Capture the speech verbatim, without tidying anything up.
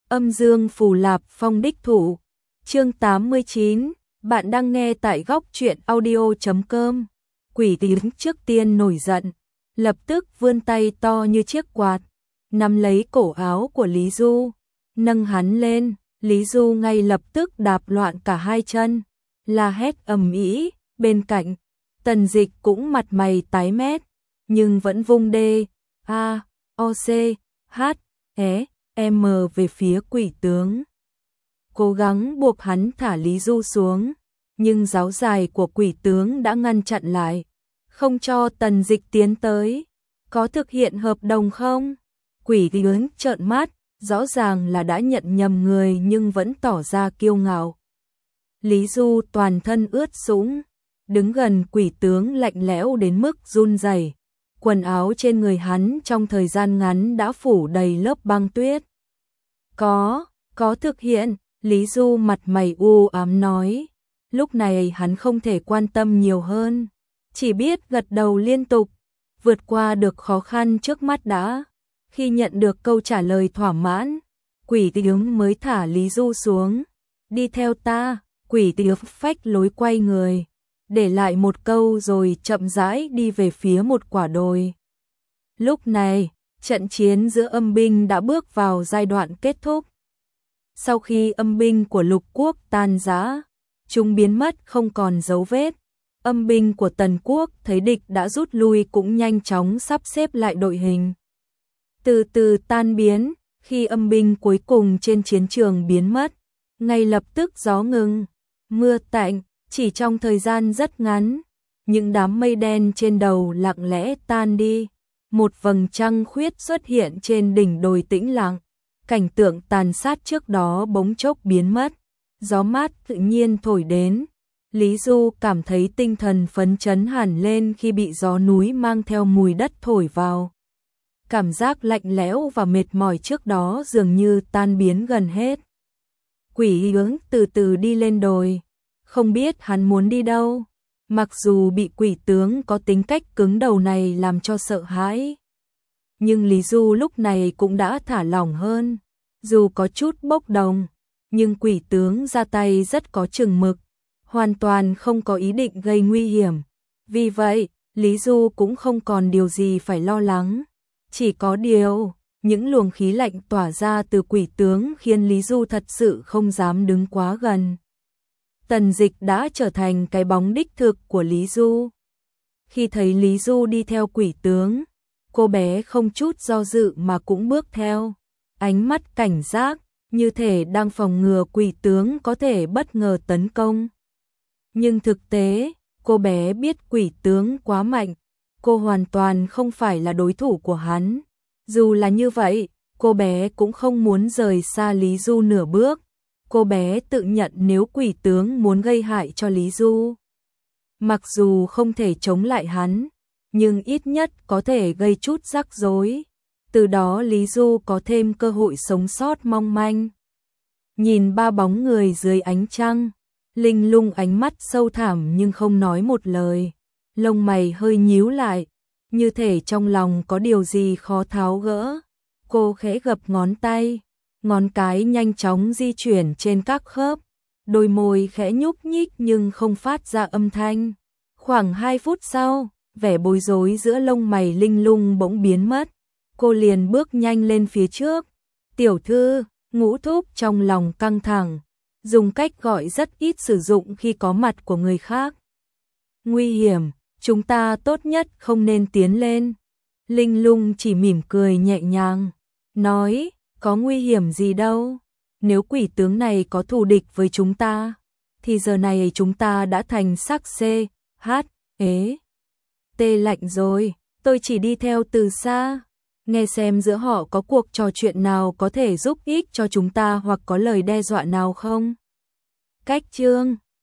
Âm dương phù lạp phong đích thủ. Chương tám mươi chín, bạn đang nghe tại góc truyện audio chấm com. Quỷ tiếng trước tiên nổi giận, lập tức vươn tay to như chiếc quạt, nắm lấy cổ áo của Lý Du, nâng hắn lên. Lý Du ngay lập tức đạp loạn cả hai chân, la hét ầm ĩ. Bên cạnh, Tần Dịch cũng mặt mày tái mét, nhưng vẫn vung đê, a, o, c, h, e, m về phía quỷ tướng. Cố gắng buộc hắn thả Lý Du xuống, nhưng giáo dài của quỷ tướng đã ngăn chặn lại, không cho Tần Dịch tiến tới. Có thực hiện hợp đồng không? Quỷ tướng trợn mắt, rõ ràng là đã nhận nhầm người nhưng vẫn tỏ ra kiêu ngạo. Lý Du toàn thân ướt sũng, đứng gần quỷ tướng lạnh lẽo đến mức run rẩy. Quần áo trên người hắn trong thời gian ngắn đã phủ đầy lớp băng tuyết. Có, có thực hiện, Lý Du mặt mày u ám nói. Lúc này hắn không thể quan tâm nhiều hơn, chỉ biết gật đầu liên tục, vượt qua được khó khăn trước mắt đã. Khi nhận được câu trả lời thỏa mãn, quỷ tướng mới thả Lý Du xuống. Đi theo ta, quỷ tướng phách lối quay người, để lại một câu rồi chậm rãi đi về phía một quả đồi. Lúc này, trận chiến giữa âm binh đã bước vào giai đoạn kết thúc. Sau khi âm binh của lục quốc tan rã, chúng biến mất không còn dấu vết. Âm binh của Tần quốc thấy địch đã rút lui cũng nhanh chóng sắp xếp lại đội hình, từ từ tan biến. Khi âm binh cuối cùng trên chiến trường biến mất, ngay lập tức gió ngừng, mưa tạnh. Chỉ trong thời gian rất ngắn, những đám mây đen trên đầu lặng lẽ tan đi, một vầng trăng khuyết xuất hiện trên đỉnh đồi tĩnh lặng. Cảnh tượng tàn sát trước đó bỗng chốc biến mất, gió mát tự nhiên thổi đến. Lý Du cảm thấy tinh thần phấn chấn hẳn lên khi bị gió núi mang theo mùi đất thổi vào. Cảm giác lạnh lẽo và mệt mỏi trước đó dường như tan biến gần hết. Quỷ tướng từ từ đi lên đồi, không biết hắn muốn đi đâu. Mặc dù bị quỷ tướng có tính cách cứng đầu này làm cho sợ hãi, nhưng Lý Du lúc này cũng đã thả lỏng hơn. Dù có chút bốc đồng, nhưng quỷ tướng ra tay rất có chừng mực, hoàn toàn không có ý định gây nguy hiểm. Vì vậy, Lý Du cũng không còn điều gì phải lo lắng. Chỉ có điều, những luồng khí lạnh tỏa ra từ quỷ tướng khiến Lý Du thật sự không dám đứng quá gần. Tần Dịch đã trở thành cái bóng đích thực của Lý Du. Khi thấy Lý Du đi theo quỷ tướng, cô bé không chút do dự mà cũng bước theo, ánh mắt cảnh giác, như thể đang phòng ngừa quỷ tướng có thể bất ngờ tấn công. Nhưng thực tế, cô bé biết quỷ tướng quá mạnh, cô hoàn toàn không phải là đối thủ của hắn. Dù là như vậy, cô bé cũng không muốn rời xa Lý Du nửa bước. Cô bé tự nhận nếu quỷ tướng muốn gây hại cho Lý Du, mặc dù không thể chống lại hắn, nhưng ít nhất có thể gây chút rắc rối. Từ đó Lý Du có thêm cơ hội sống sót mong manh. Nhìn ba bóng người dưới ánh trăng, Linh Lung ánh mắt sâu thẳm nhưng không nói một lời, lông mày hơi nhíu lại, như thể trong lòng có điều gì khó tháo gỡ. Cô khẽ gập ngón tay, ngón cái nhanh chóng di chuyển trên các khớp, đôi môi khẽ nhúc nhích nhưng không phát ra âm thanh. Khoảng hai phút sau, vẻ bối rối giữa lông mày Linh Lung bỗng biến mất, cô liền bước nhanh lên phía trước. Tiểu thư, Ngũ thúc trong lòng căng thẳng, dùng cách gọi rất ít sử dụng khi có mặt của người khác. Nguy hiểm, chúng ta tốt nhất không nên tiến lên. Linh Lung chỉ mỉm cười nhẹ nhàng, nói, có nguy hiểm gì đâu. Nếu quỷ tướng này có thù địch với chúng ta, thì giờ này chúng ta đã thành sắc C, H, ế, T lạnh rồi. Tôi chỉ đi theo từ xa, nghe xem giữa họ có cuộc trò chuyện nào có thể giúp ích cho chúng ta hoặc có lời đe dọa nào không. Cách chương